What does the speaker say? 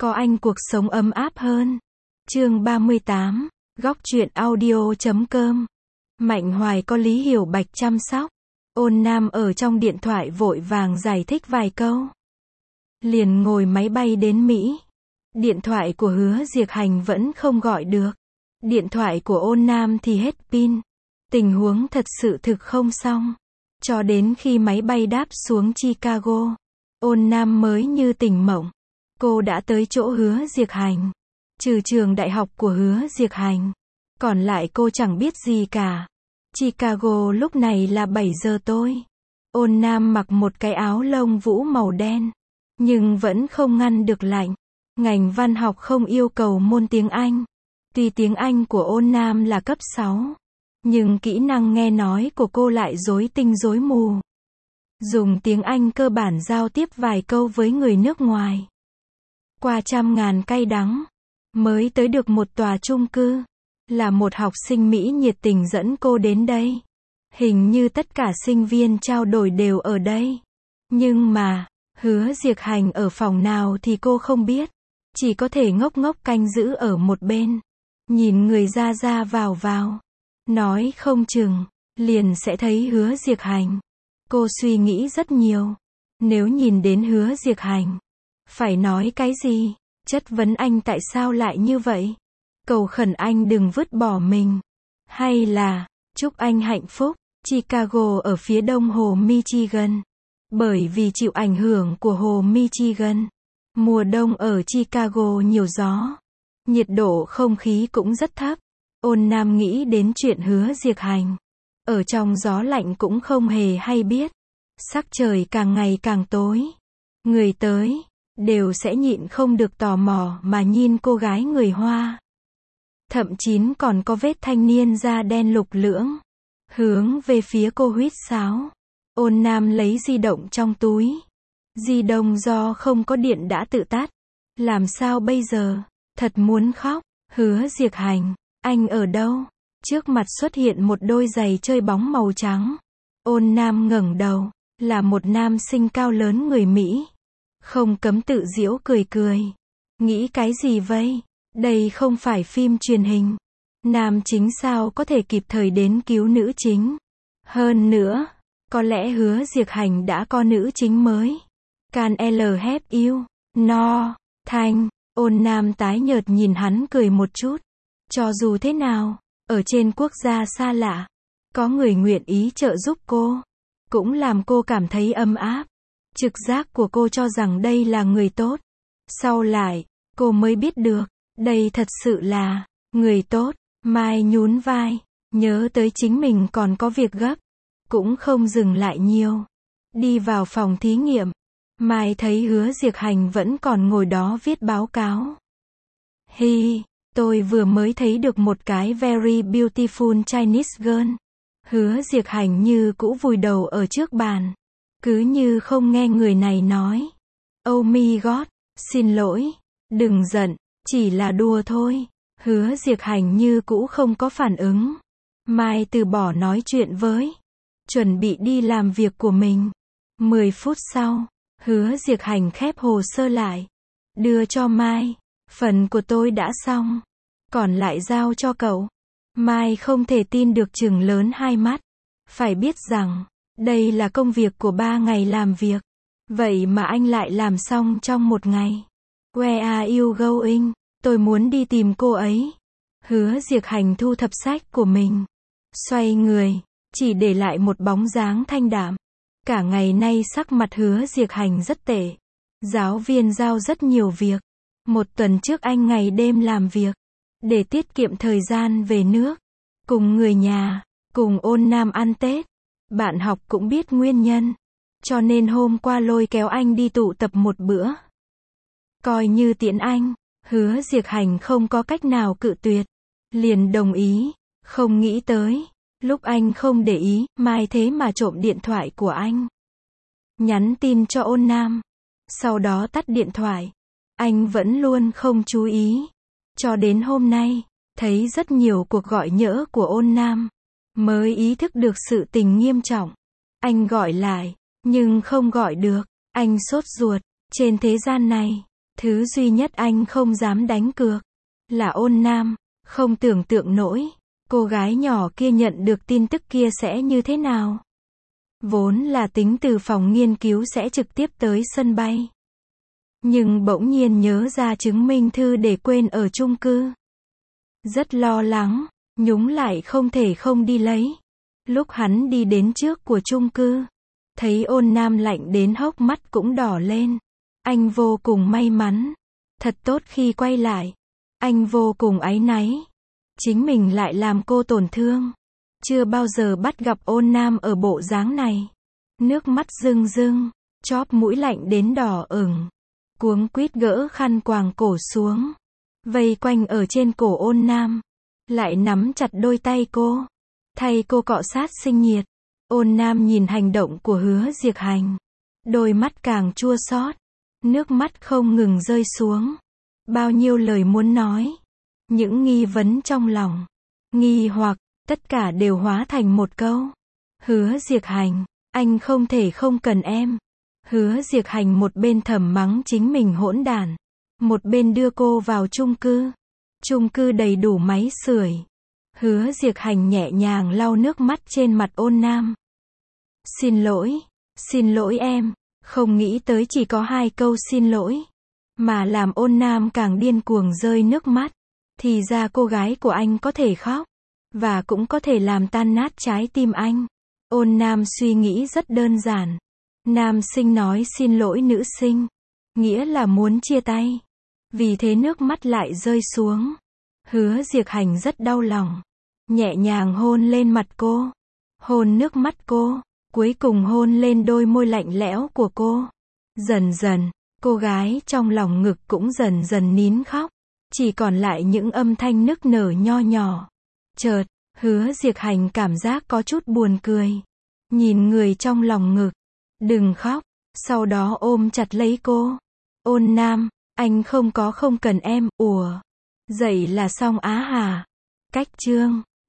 có anh cuộc sống ấm áp hơn. Chương 38, góc truyện audio.com. Mạnh Hoài có Lý Hiểu Bạch chăm sóc. Ôn Nam ở trong điện thoại vội vàng giải thích vài câu. Liền ngồi máy bay đến Mỹ. Điện thoại của Hứa Diệc Hành vẫn không gọi được. Điện thoại của Ôn Nam thì hết pin. Tình huống thật sự thực không xong. Cho đến khi máy bay đáp xuống Chicago, Ôn Nam mới như tỉnh mộng. Cô đã tới chỗ Hứa Diệc Hành. Trừ trường đại học của Hứa Diệc Hành, còn lại cô chẳng biết gì cả. Chicago lúc này là 7 giờ tối. Ôn Nam mặc một cái áo lông vũ màu đen, nhưng vẫn không ngăn được lạnh. Ngành văn học không yêu cầu môn tiếng Anh. Tuy tiếng Anh của Ôn Nam là cấp 6, nhưng kỹ năng nghe nói của cô lại rối tinh rối mù. Dùng tiếng Anh cơ bản giao tiếp vài câu với người nước ngoài. Qua trăm ngàn cay đắng, mới tới được một tòa chung cư. Là một học sinh Mỹ nhiệt tình dẫn cô đến đây. Hình như tất cả sinh viên trao đổi đều ở đây. Nhưng mà, Hứa Diệc Hành ở phòng nào thì cô không biết. Chỉ có thể ngốc ngốc canh giữ ở một bên. Nhìn người ra ra vào vào. Nói không chừng, liền sẽ thấy Hứa Diệc Hành. Cô suy nghĩ rất nhiều. Nếu nhìn đến Hứa Diệc Hành, phải nói cái gì? Chất vấn anh tại sao lại như vậy? Cầu khẩn anh đừng vứt bỏ mình. Hay là, chúc anh hạnh phúc. Chicago ở phía đông hồ Michigan. Bởi vì chịu ảnh hưởng của hồ Michigan, mùa đông ở Chicago nhiều gió. Nhiệt độ không khí cũng rất thấp. Ôn Nam nghĩ đến chuyện Hứa Diệc Hành. Ở trong gió lạnh cũng không hề hay biết. Sắc trời càng ngày càng tối. Người tới, đều sẽ nhịn không được tò mò mà nhìn cô gái người Hoa. Thậm chí còn có vết thanh niên da đen lục lưỡng. Hướng về phía cô huýt sáo. Ôn Nam lấy di động trong túi. Di động do không có điện đã tự tắt. Làm sao bây giờ? Thật muốn khóc. Hứa Diệc Hành, anh ở đâu? Trước mặt xuất hiện một đôi giày chơi bóng màu trắng. Ôn Nam ngẩng đầu, là một nam sinh cao lớn người Mỹ. Không cấm tự giễu cười cười. Nghĩ cái gì vậy? Đây không phải phim truyền hình. Nam chính sao có thể kịp thời đến cứu nữ chính? Hơn nữa, có lẽ Hứa Diệc Hành đã có nữ chính mới. Can L help you? No. Thanh. Ôn Nam tái nhợt nhìn hắn cười một chút. Cho dù thế nào, ở trên quốc gia xa lạ, có người nguyện ý trợ giúp cô, cũng làm cô cảm thấy ấm áp. Trực giác của cô cho rằng đây là người tốt. Sau lại, cô mới biết được, đây thật sự là người tốt. Mai nhún vai, nhớ tới chính mình còn có việc gấp, cũng không dừng lại nhiều. Đi vào phòng thí nghiệm, Mai thấy Hứa Diệc Hành vẫn còn ngồi đó viết báo cáo. Hi, tôi vừa mới thấy được một cái very beautiful Chinese girl. Hứa Diệc Hành như cũ vùi đầu ở trước bàn, cứ như không nghe người này nói. Oh my god, xin lỗi, đừng giận, chỉ là đùa thôi. Hứa Diệc Hành như cũ không có phản ứng. Mai từ bỏ nói chuyện với, chuẩn bị đi làm việc của mình. 10 phút sau, Hứa Diệc Hành khép hồ sơ lại, đưa cho Mai. Phần của tôi đã xong, còn lại giao cho cậu. Mai không thể tin được chừng lớn hai mắt. Phải biết rằng, đây là công việc của 3 ngày làm việc. Vậy mà anh lại làm xong trong một ngày. Where are you going? Tôi muốn đi tìm cô ấy. Hứa Diệc Hành thu thập sách của mình, xoay người, chỉ để lại một bóng dáng thanh đạm. Cả ngày nay sắc mặt Hứa Diệc Hành rất tệ. Giáo viên giao rất nhiều việc. Một tuần trước anh ngày đêm làm việc, để tiết kiệm thời gian về nước, cùng người nhà, cùng Ôn Nam ăn Tết. Bạn học cũng biết nguyên nhân, cho nên hôm qua lôi kéo anh đi tụ tập một bữa. Coi như tiễn anh. Hứa Diệc Hành không có cách nào cự tuyệt, liền đồng ý. Không nghĩ tới, lúc anh không để ý, Mai thế mà trộm điện thoại của anh, nhắn tin cho Ôn Nam, sau đó tắt điện thoại. Anh vẫn luôn không chú ý, cho đến hôm nay, thấy rất nhiều cuộc gọi nhỡ của Ôn Nam, mới ý thức được sự tình nghiêm trọng. Anh gọi lại, nhưng không gọi được. Anh sốt ruột. Trên thế gian này, Thứ duy nhất anh không dám đánh cược là Ôn Nam. Không tưởng tượng nổi, cô gái nhỏ kia nhận được tin tức kia sẽ như thế nào. Vốn là tính từ phòng nghiên cứu sẽ trực tiếp tới sân bay. Nhưng bỗng nhiên nhớ ra chứng minh thư để quên ở chung cư. Rất lo lắng, nhúng lại không thể không đi lấy. Lúc hắn đi đến trước của chung cư, thấy Ôn Nam lạnh đến hốc mắt cũng đỏ lên. Anh vô cùng may mắn. Thật tốt khi quay lại. Anh vô cùng áy náy. Chính mình lại làm cô tổn thương. Chưa bao giờ bắt gặp Ôn Nam ở bộ dáng này. Nước mắt rưng rưng, chóp mũi lạnh đến đỏ ửng. Cuống quýt gỡ khăn quàng cổ xuống. Vây quanh ở trên cổ Ôn Nam. Lại nắm chặt đôi tay cô. Thay cô cọ sát sinh nhiệt. Ôn Nam nhìn hành động của Hứa Diệc Hành. Đôi mắt càng chua xót. Nước mắt không ngừng rơi xuống. Bao nhiêu lời muốn nói. Những nghi vấn trong lòng. Nghi hoặc, tất cả đều hóa thành một câu. Hứa Diệc Hành, anh không thể không cần em. Hứa Diệc Hành một bên thầm mắng chính mình hỗn đản. Một bên đưa cô vào chung cư. Chung cư đầy đủ máy sưởi. Hứa Diệc Hành nhẹ nhàng lau nước mắt trên mặt Ôn Nam. Xin lỗi em. Không nghĩ tới chỉ có 2 câu xin lỗi. Mà làm Ôn Nam càng điên cuồng rơi nước mắt. Thì ra cô gái của anh có thể khóc. Và cũng có thể làm tan nát trái tim anh. Ôn Nam suy nghĩ rất đơn giản. Nam sinh nói xin lỗi nữ sinh. Nghĩa là muốn chia tay. Vì thế nước mắt lại rơi xuống. Hứa Diệc Hành rất đau lòng. Nhẹ nhàng hôn lên mặt cô. Hôn nước mắt cô. Cuối cùng hôn lên đôi môi lạnh lẽo của cô. Dần dần, cô gái trong lòng ngực cũng dần dần nín khóc. Chỉ còn lại những âm thanh nức nở nho nhỏ. Chợt, Hứa Diệc Hành cảm giác có chút buồn cười. Nhìn người trong lòng ngực. Đừng khóc. Sau đó ôm chặt lấy cô. Ôn Nam, anh không cần em, ủa. Dậy là xong á hả? Cách chương